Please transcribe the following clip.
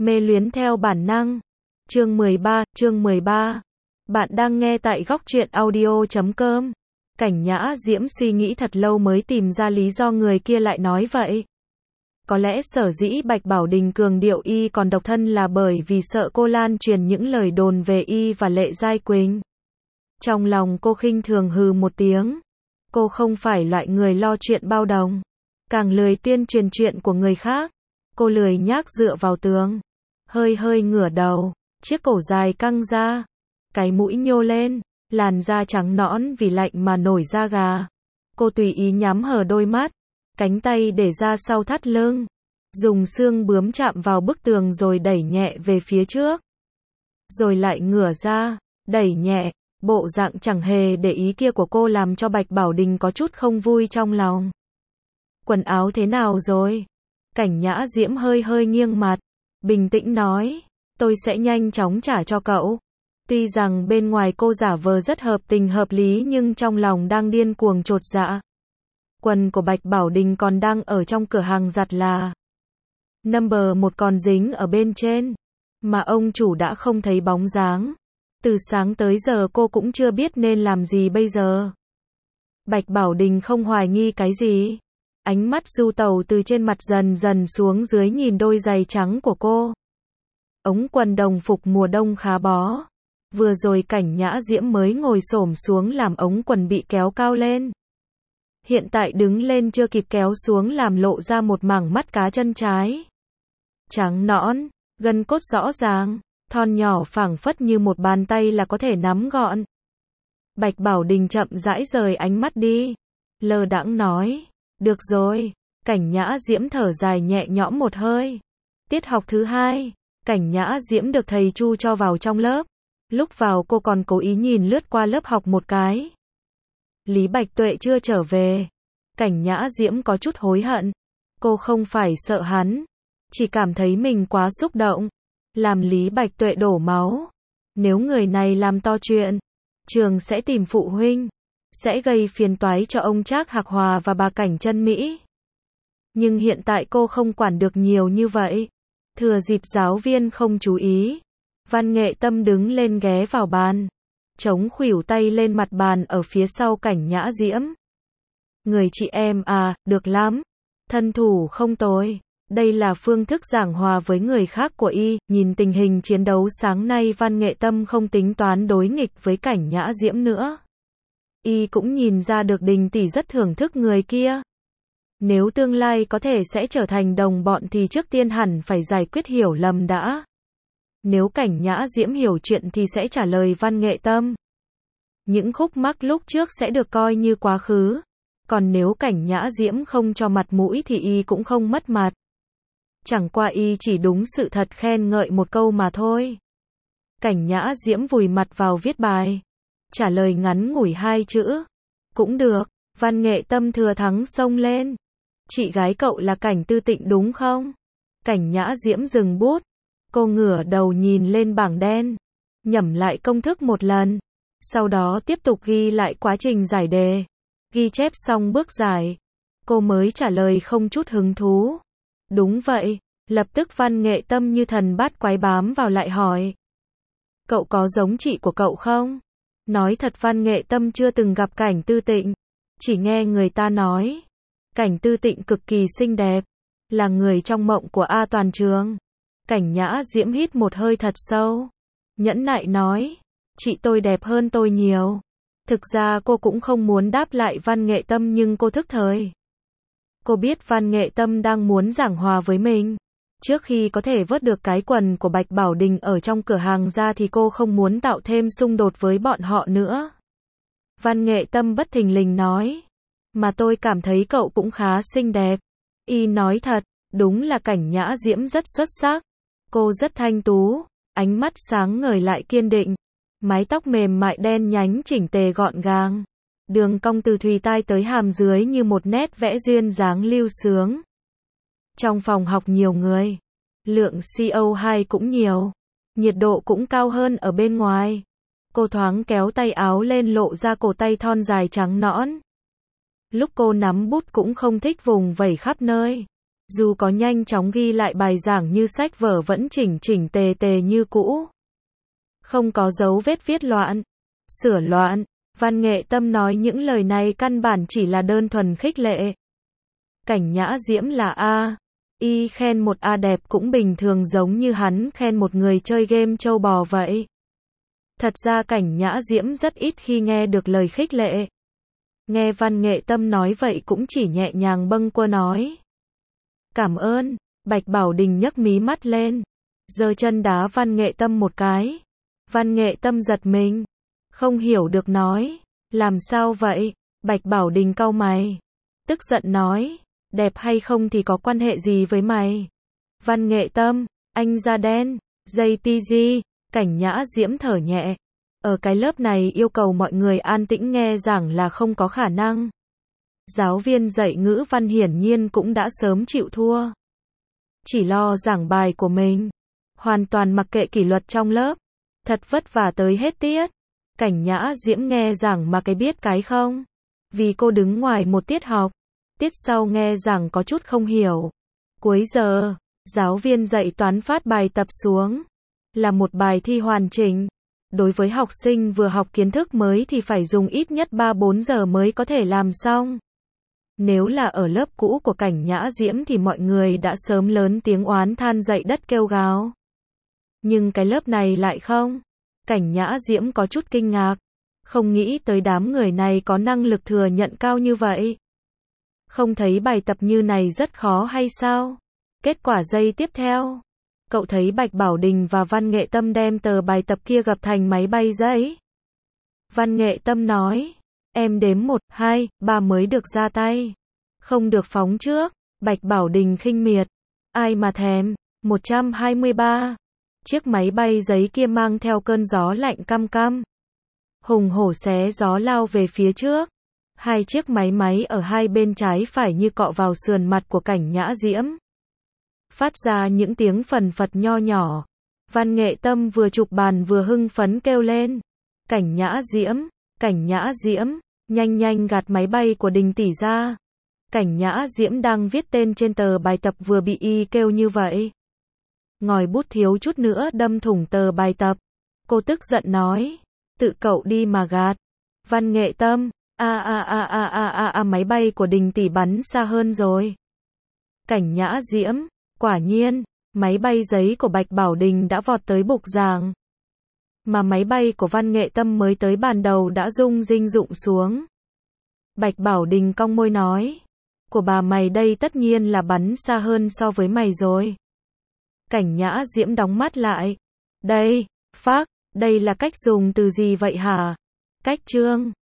Mê luyến theo bản năng. Chương 13. Bạn đang nghe tại góc truyện audio.com. Cảnh Nhã Diễm suy nghĩ thật lâu mới tìm ra lý do người kia lại nói vậy. Có lẽ sở dĩ Bạch Bảo Đình cường điệu y còn độc thân là bởi vì sợ cô lan truyền những lời đồn về y và Lệ Giai Quỳnh. Trong lòng cô khinh thường hừ một tiếng. Cô không phải loại người lo chuyện bao đồng, càng lười tuyên truyền chuyện của người khác. Cô lười nhác dựa vào tường, hơi ngửa đầu, chiếc cổ dài căng ra, cái mũi nhô lên, làn da trắng nõn vì lạnh mà nổi da gà. Cô tùy ý nhắm hờ đôi mắt, cánh tay để ra sau thắt lưng, dùng xương bướm chạm vào bức tường rồi đẩy nhẹ về phía trước. Rồi lại ngửa ra, đẩy nhẹ. Bộ dạng chẳng hề để ý kia của cô làm cho Bạch Bảo Đình có chút không vui trong lòng. Quần áo thế nào rồi? Cảnh Nhã Diễm hơi nghiêng mặt, bình tĩnh nói, tôi sẽ nhanh chóng trả cho cậu. Tuy rằng bên ngoài cô giả vờ rất hợp tình hợp lý nhưng trong lòng đang điên cuồng chột dạ. Quần của Bạch Bảo Đình còn đang ở trong cửa hàng giặt là number 1 còn dính ở bên trên, mà ông chủ đã không thấy bóng dáng. Từ sáng tới giờ cô cũng chưa biết nên làm gì bây giờ. Bạch Bảo Đình không hoài nghi cái gì. Ánh mắt du tẩu từ trên mặt dần xuống dưới nhìn đôi giày trắng của cô. Ống quần đồng phục mùa đông khá bó. Vừa rồi Cảnh Nhã Diễm mới ngồi xổm xuống làm ống quần bị kéo cao lên. Hiện tại đứng lên chưa kịp kéo xuống làm lộ ra một mảng mắt cá chân trái. Trắng nõn, gân cốt rõ ràng. Thon nhỏ phảng phất như một bàn tay là có thể nắm gọn. Bạch Bảo Đình chậm rãi rời ánh mắt đi. Lơ đãng nói. Được rồi. Cảnh Nhã Diễm thở dài nhẹ nhõm một hơi. Tiết học thứ 2. Cảnh Nhã Diễm được thầy Chu cho vào trong lớp. Lúc vào cô còn cố ý nhìn lướt qua lớp học một cái. Lý Bạch Tuệ chưa trở về. Cảnh Nhã Diễm có chút hối hận. Cô không phải sợ hắn. Chỉ cảm thấy mình quá xúc động. Làm Lý Bạch Tuệ đổ máu. Nếu người này làm to chuyện, trường sẽ tìm phụ huynh, sẽ gây phiền toái cho ông Trác Hạc Hòa và bà Cảnh Chân Mỹ. Nhưng hiện tại cô không quản được nhiều như vậy. Thừa dịp giáo viên không chú ý, Văn Nghệ Tâm đứng lên ghé vào bàn, chống khuỷu tay lên mặt bàn ở phía sau Cảnh Nhã Diễm. Người chị em à, được lắm. Thân thủ không tồi. Đây là phương thức giảng hòa với người khác của y. Nhìn tình hình chiến đấu sáng nay Văn Nghệ Tâm không tính toán đối nghịch với Cảnh Nhã Diễm nữa. Y cũng nhìn ra được Đình tỷ rất thưởng thức người kia. Nếu tương lai có thể sẽ trở thành đồng bọn thì trước tiên hẳn phải giải quyết hiểu lầm đã. Nếu Cảnh Nhã Diễm hiểu chuyện thì sẽ trả lời Văn Nghệ Tâm. Những khúc mắc lúc trước sẽ được coi như quá khứ. Còn nếu Cảnh Nhã Diễm không cho mặt mũi thì y cũng không mất mặt. Chẳng qua y chỉ đúng sự thật khen ngợi một câu mà thôi. Cảnh Nhã Diễm vùi mặt vào viết bài. Trả lời ngắn ngủi 2 chữ. Cũng được. Văn Nghệ Tâm thừa thắng xông lên. Chị gái cậu là Cảnh Tư Tịnh đúng không? Cảnh Nhã Diễm dừng bút. Cô ngửa đầu nhìn lên bảng đen. Nhẩm lại công thức một lần. Sau đó tiếp tục ghi lại quá trình giải đề. Ghi chép xong bước giải. Cô mới trả lời không chút hứng thú. Đúng vậy. Lập tức Văn Nghệ Tâm như thần bát quái bám vào lại hỏi. Cậu có giống chị của cậu không? Nói thật Văn Nghệ Tâm chưa từng gặp Cảnh Tư Tịnh. Chỉ nghe người ta nói. Cảnh Tư Tịnh cực kỳ xinh đẹp. Là người trong mộng của A toàn trường. Cảnh Nhã Diễm hít một hơi thật sâu. Nhẫn nại nói. Chị tôi đẹp hơn tôi nhiều. Thực ra cô cũng không muốn đáp lại Văn Nghệ Tâm nhưng cô thức thời. Cô biết Văn Nghệ Tâm đang muốn giảng hòa với mình. Trước khi có thể vớt được cái quần của Bạch Bảo Đình ở trong cửa hàng ra thì cô không muốn tạo thêm xung đột với bọn họ nữa. Văn Nghệ Tâm bất thình lình nói. Mà tôi cảm thấy cậu cũng khá xinh đẹp. Y nói thật, đúng là Cảnh Nhã Diễm rất xuất sắc. Cô rất thanh tú, ánh mắt sáng ngời lại kiên định. Mái tóc mềm mại đen nhánh chỉnh tề gọn gàng. Đường cong từ thùy tai tới hàm dưới như một nét vẽ duyên dáng lưu sướng. Trong phòng học nhiều người. Lượng CO2 cũng nhiều. Nhiệt độ cũng cao hơn ở bên ngoài. Cô thoáng kéo tay áo lên lộ ra cổ tay thon dài trắng nõn. Lúc cô nắm bút cũng không thích vùng vẩy khắp nơi. Dù có nhanh chóng ghi lại bài giảng như sách vở vẫn chỉnh chỉnh tề tề như cũ. Không có dấu vết viết loạn, sửa loạn. Văn Nghệ Tâm nói những lời này căn bản chỉ là đơn thuần khích lệ. Cảnh Nhã Diễm là A. Y khen một A đẹp cũng bình thường giống như hắn khen một người chơi game trâu bò vậy. Thật ra Cảnh Nhã Diễm rất ít khi nghe được lời khích lệ. Nghe Văn Nghệ Tâm nói vậy cũng chỉ nhẹ nhàng bâng quơ nói. Cảm ơn. Bạch Bảo Đình nhấc mí mắt lên, giơ chân đá Văn Nghệ Tâm một cái. Văn Nghệ Tâm giật mình, không hiểu được nói, làm sao vậy? Bạch Bảo Đình cau mày, tức giận nói, đẹp hay không thì có quan hệ gì với mày? Văn Nghệ Tâm, anh da đen, JPG, Cảnh Nhã Diễm thở nhẹ. Ở cái lớp này yêu cầu mọi người an tĩnh nghe giảng là không có khả năng. Giáo viên dạy ngữ văn hiển nhiên cũng đã sớm chịu thua. Chỉ lo giảng bài của mình, hoàn toàn mặc kệ kỷ luật trong lớp. Thật vất vả tới hết tiết. Cảnh Nhã Diễm nghe giảng mà cái biết cái không. Vì cô đứng ngoài một tiết học. Tiết sau nghe giảng có chút không hiểu. Cuối giờ, giáo viên dạy toán phát bài tập xuống. Là một bài thi hoàn chỉnh. Đối với học sinh vừa học kiến thức mới thì phải dùng ít nhất 3-4 giờ mới có thể làm xong. Nếu là ở lớp cũ của Cảnh Nhã Diễm thì mọi người đã sớm lớn tiếng oán than dậy đất kêu gào. Nhưng cái lớp này lại không. Cảnh Nhã Diễm có chút kinh ngạc. Không nghĩ tới đám người này có năng lực thừa nhận cao như vậy. Không thấy bài tập như này rất khó hay sao? Kết quả giây tiếp theo. Cậu thấy Bạch Bảo Đình và Văn Nghệ Tâm đem tờ bài tập kia gập thành máy bay giấy. Văn Nghệ Tâm nói. Em đếm 1, 2, 3 mới được ra tay. Không được phóng trước. Bạch Bảo Đình khinh miệt. Ai mà thèm. 123. Chiếc máy bay giấy kia mang theo cơn gió lạnh căm căm. Hùng hổ xé gió lao về phía trước. Hai chiếc máy ở hai bên trái phải như cọ vào sườn mặt của Cảnh Nhã Diễm. Phát ra những tiếng phần phật nho nhỏ. Văn Nghệ Tâm vừa chụp bàn vừa hưng phấn kêu lên. Cảnh Nhã Diễm, Cảnh Nhã Diễm, nhanh nhanh gạt máy bay của Đình tỷ ra. Cảnh Nhã Diễm đang viết tên trên tờ bài tập vừa bị y kêu như vậy. Ngòi bút thiếu chút nữa đâm thủng tờ bài tập. Cô tức giận nói. Tự cậu đi mà gạt. Văn Nghệ Tâm. Máy bay của Đình tỷ bắn xa hơn rồi. Cảnh Nhã Diễm. Quả nhiên. Máy bay giấy của Bạch Bảo Đình đã vọt tới bục giảng. Mà máy bay của Văn Nghệ Tâm mới tới bàn đầu đã rung rinh rụng xuống. Bạch Bảo Đình cong môi nói. Của bà mày đây tất nhiên là bắn xa hơn so với mày rồi. Cảnh Nhã Diễm đóng mắt lại. Đây, phác, đây là cách dùng từ gì vậy hả? Cách chương.